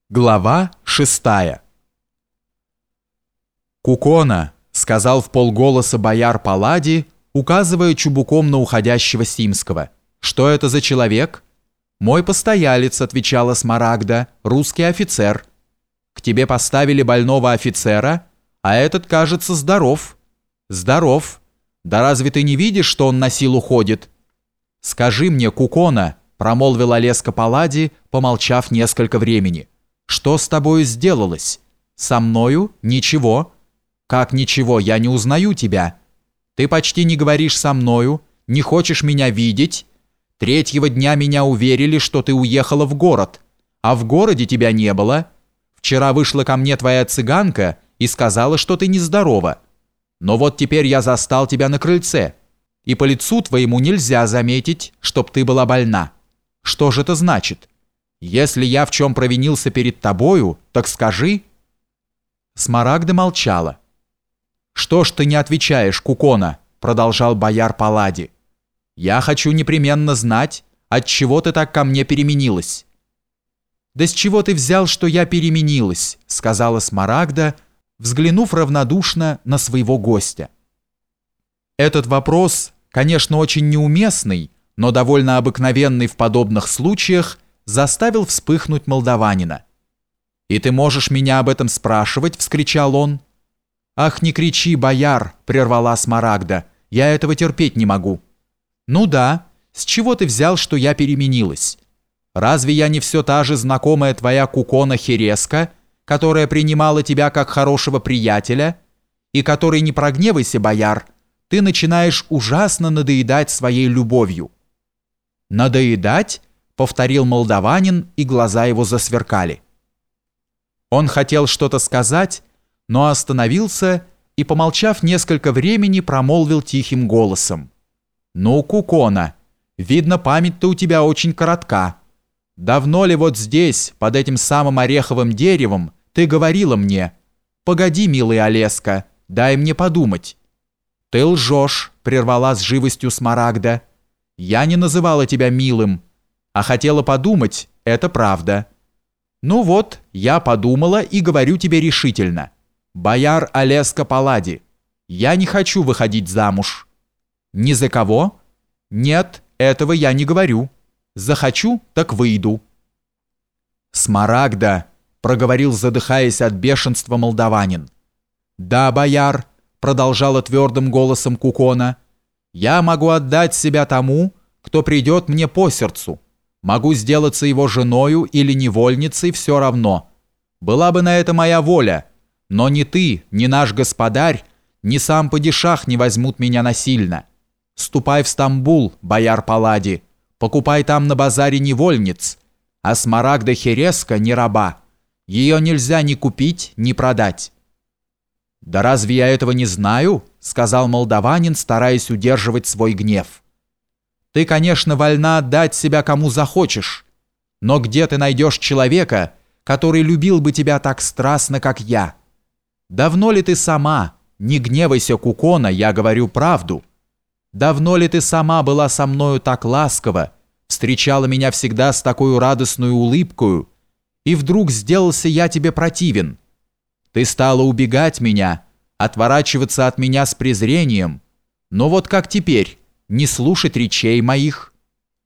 Глава 6. «Кукона», — сказал вполголоса бояр Палладий, указывая чубуком на уходящего Симского. «Что это за человек?» «Мой постоялец», — отвечала Смарагда, — «русский офицер». «К тебе поставили больного офицера, а этот, кажется, здоров». «Здоров. Да разве ты не видишь, что он на силу ходит?» «Скажи мне, Кукона», — промолвил Олеска Палладий, помолчав несколько времени, — «что с тобою сделалось? Со мною? Ничего». «Как ничего? Я не узнаю тебя. Ты почти не говоришь со мною, не хочешь меня видеть. Третьего дня меня уверили, что ты уехала в город, а в городе тебя не было. Вчера вышла ко мне твоя цыганка и сказала, что ты нездорова. Но вот теперь я застал тебя на крыльце, и по лицу твоему нельзя заметить, чтоб ты была больна. Что же это значит? Если я в чем провинился перед тобою, так скажи». Смарагда молчала. «Что ж ты не отвечаешь, Кукона?» — продолжал бояр Палладий. «Я хочу непременно знать, отчего ты так ко мне переменилась». «Да с чего ты взял, что я переменилась?» — сказала Смарагда, взглянув равнодушно на своего гостя. Этот вопрос, конечно, очень неуместный, но довольно обыкновенный в подобных случаях, заставил вспыхнуть молдаванина. «И ты можешь меня об этом спрашивать?» — вскричал он. «Ах, не кричи, бояр!» — прервала Смарагда. «Я этого терпеть не могу». «Ну да, с чего ты взял, что я переменилась? Разве я не все та же знакомая твоя Кукона Хереска, которая принимала тебя как хорошего приятеля, и которой, не прогневайся, бояр, ты начинаешь ужасно надоедать своей любовью?» «Надоедать?» — повторил молдаванин, и глаза его засверкали. Он хотел что-то сказать, но остановился и, помолчав несколько времени, промолвил тихим голосом. «Ну, Кукона, видно, память-то у тебя очень коротка. Давно ли вот здесь, под этим самым ореховым деревом, ты говорила мне: «Погоди, милый Олеска, дай мне подумать»?» «Ты лжешь», — прервала с живостью Смарагда. «Я не называла тебя милым, а хотела подумать, это правда. Ну вот, я подумала и говорю тебе решительно. Бояр Олеска Палладий, я не хочу выходить замуж». «Ни за кого?» «Нет, этого я не говорю. Захочу, так выйду». «Смарагда», — проговорил, задыхаясь от бешенства молдаванин. «Да, бояр», — продолжала твердым голосом Кукона, — «я могу отдать себя тому, кто придет мне по сердцу. Могу сделаться его женою или невольницей, все равно. Была бы на это моя воля, но ни ты, ни наш господарь, ни сам падишах не возьмут меня насильно. Ступай в Стамбул, бояр Палладий, покупай там на базаре невольниц, а Смарагда Хереска не раба. Ее нельзя ни купить, ни продать». «Да разве я этого не знаю?» — сказал молдаванин, стараясь удерживать свой гнев. «Ты, конечно, вольна отдать себя кому захочешь, но где ты найдешь человека, который любил бы тебя так страстно, как я? Давно ли ты сама, не гневайся, Кукона, я говорю правду, давно ли ты сама была со мною так ласково, встречала меня всегда с такой радостной улыбкою, и вдруг сделался я тебе противен? Ты стала убегать меня, отворачиваться от меня с презрением, но вот как теперь, не слушать речей моих?»